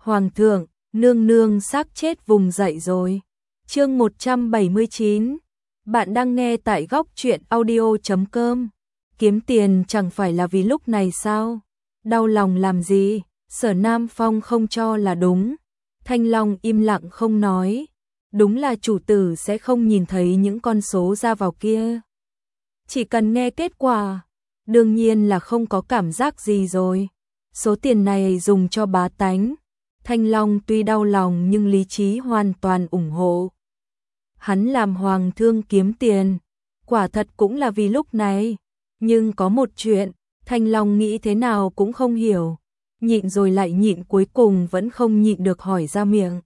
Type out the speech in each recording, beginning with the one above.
Hoàng thượng, nương nương xác chết vùng dậy rồi. Chương 179. Bạn đang nghe tại góc truyện audio.com. Kiếm tiền chẳng phải là vì lúc này sao? Đau lòng làm gì? Sở Nam Phong không cho là đúng. Thanh Long im lặng không nói. Đúng là chủ tử sẽ không nhìn thấy những con số ra vào kia. Chỉ cần nghe kết quả, đương nhiên là không có cảm giác gì rồi. Số tiền này dùng cho bá tánh. Thanh Long tuy đau lòng nhưng lý trí hoàn toàn ủng hộ. Hắn làm hoàng thương kiếm tiền, quả thật cũng là vì lúc này. Nhưng có một chuyện, Thanh Long nghĩ thế nào cũng không hiểu. Nhịn rồi lại nhịn, cuối cùng vẫn không nhịn được hỏi ra miệng.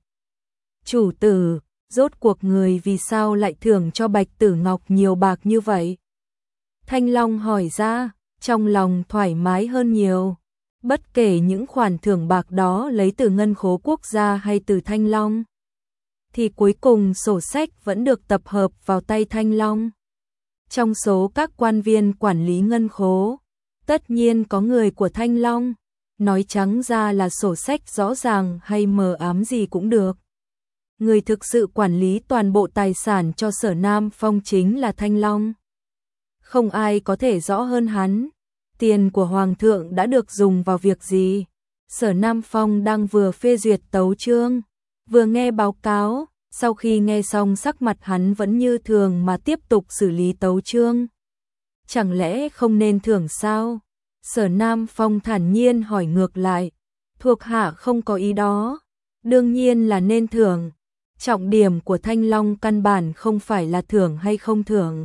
Chủ tử, rốt cuộc người vì sao lại thưởng cho Bạch Tử Ngọc nhiều bạc như vậy? Thanh Long hỏi ra, trong lòng thoải mái hơn nhiều. Bất kể những khoản thưởng bạc đó lấy từ ngân khố quốc gia hay từ Thanh Long, thì cuối cùng sổ sách vẫn được tập hợp vào tay Thanh Long. Trong số các quan viên quản lý ngân khố, tất nhiên có người của Thanh Long. Nói trắng ra là sổ sách rõ ràng hay mờ ám gì cũng được. Người thực sự quản lý toàn bộ tài sản cho Sở Nam Phong chính là Thanh Long. Không ai có thể rõ hơn hắn. Tiền của Hoàng thượng đã được dùng vào việc gì? Sở Nam Phong đang vừa phê duyệt tấu chương, vừa nghe báo cáo. Sau khi nghe xong sắc mặt hắn vẫn như thường mà tiếp tục xử lý tấu chương. Chẳng lẽ không nên thưởng sao? Sở Nam Phong thản nhiên hỏi ngược lại. Thuộc hạ không có ý đó. Đương nhiên là nên thưởng. Trọng điểm của Thanh Long căn bản không phải là thưởng hay không thưởng,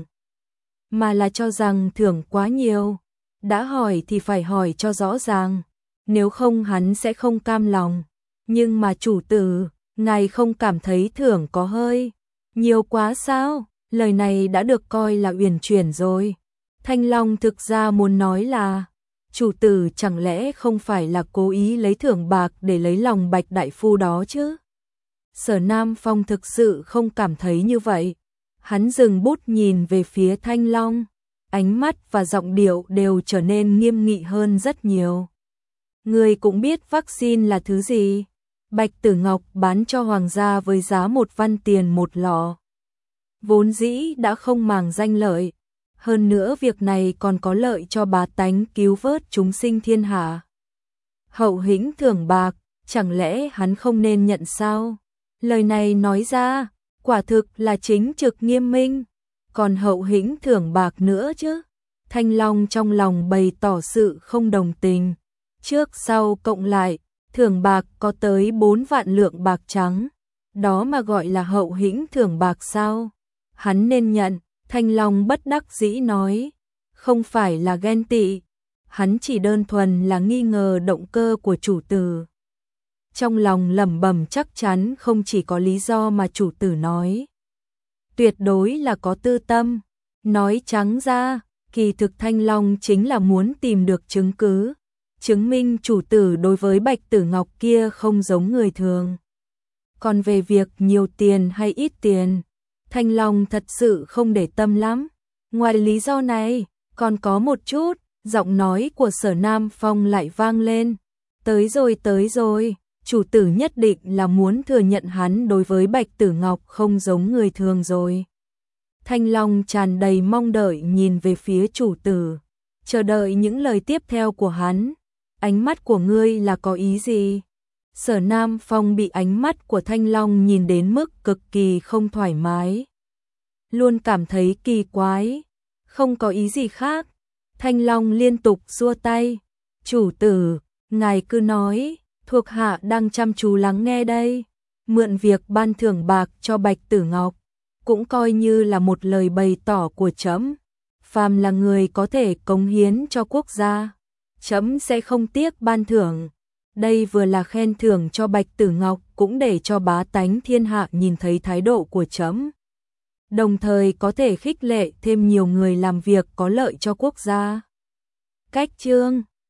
mà là cho rằng thưởng quá nhiều. Đã hỏi thì phải hỏi cho rõ ràng, nếu không hắn sẽ không cam lòng. Nhưng mà chủ tử, ngài không cảm thấy thưởng có hơi nhiều quá sao? Lời này đã được coi là uyển chuyển rồi. Thanh Long thực ra muốn nói là, chủ tử chẳng lẽ không phải là cố ý lấy thưởng bạc để lấy lòng Bạch đại phu đó chứ? Sở Nam Phong thực sự không cảm thấy như vậy. Hắn dừng bút nhìn về phía Thanh Long, ánh mắt và giọng điệu đều trở nên nghiêm nghị hơn rất nhiều. Người cũng biết vaccine là thứ gì? Bạch Tử Ngọc bán cho hoàng gia với giá 1 văn tiền một lọ. Vốn dĩ đã không màng danh lợi, hơn nữa việc này còn có lợi cho bá tánh, cứu vớt chúng sinh thiên hạ. Hậu hĩnh thưởng bạc, chẳng lẽ hắn không nên nhận sao? Lời này nói ra, quả thực là chính trực nghiêm minh. Còn hậu hĩnh thưởng bạc nữa chứ? Thanh Long trong lòng bày tỏ sự không đồng tình. Trước sau cộng lại, thưởng bạc có tới 4 vạn lượng bạc trắng. Đó mà gọi là hậu hĩnh thưởng bạc sao? Hắn nên nhận. Thanh Long bất đắc dĩ nói. Không phải là ghen tị. Hắn chỉ đơn thuần là nghi ngờ động cơ của chủ tử. Trong lòng lẩm bẩm chắc chắn không chỉ có lý do mà chủ tử nói. Tuyệt đối là có tư tâm. Nói trắng ra, kỳ thực Thanh Long chính là muốn tìm được chứng cứ, chứng minh chủ tử đối với Bạch Tử Ngọc kia không giống người thường. Còn về việc nhiều tiền hay ít tiền, Thanh Long thật sự không để tâm lắm. Ngoài lý do này, còn có một chút, giọng nói của Sở Nam Phong lại vang lên. Tới rồi, chủ tử nhất định là muốn thừa nhận hắn đối với Bạch Tử Ngọc không giống người thường rồi. Thanh Long tràn đầy mong đợi nhìn về phía chủ tử, chờ đợi những lời tiếp theo của hắn. Ánh mắt của ngươi là có ý gì? Sở Nam Phong bị ánh mắt của Thanh Long nhìn đến mức cực kỳ không thoải mái. Luôn cảm thấy kỳ quái. Không có ý gì khác. Thanh Long liên tục xua tay. Chủ tử, ngài cứ nói, thuộc hạ đang chăm chú lắng nghe đây. Mượn việc ban thưởng bạc cho Bạch Tử Ngọc cũng coi như là một lời bày tỏ của trẫm. Phàm là người có thể cống hiến cho quốc gia, trẫm sẽ không tiếc ban thưởng. Đây vừa là khen thưởng cho Bạch Tử Ngọc, cũng để cho bá tánh thiên hạ nhìn thấy thái độ của trẫm. Đồng thời có thể khích lệ thêm nhiều người làm việc có lợi cho quốc gia. Cách chương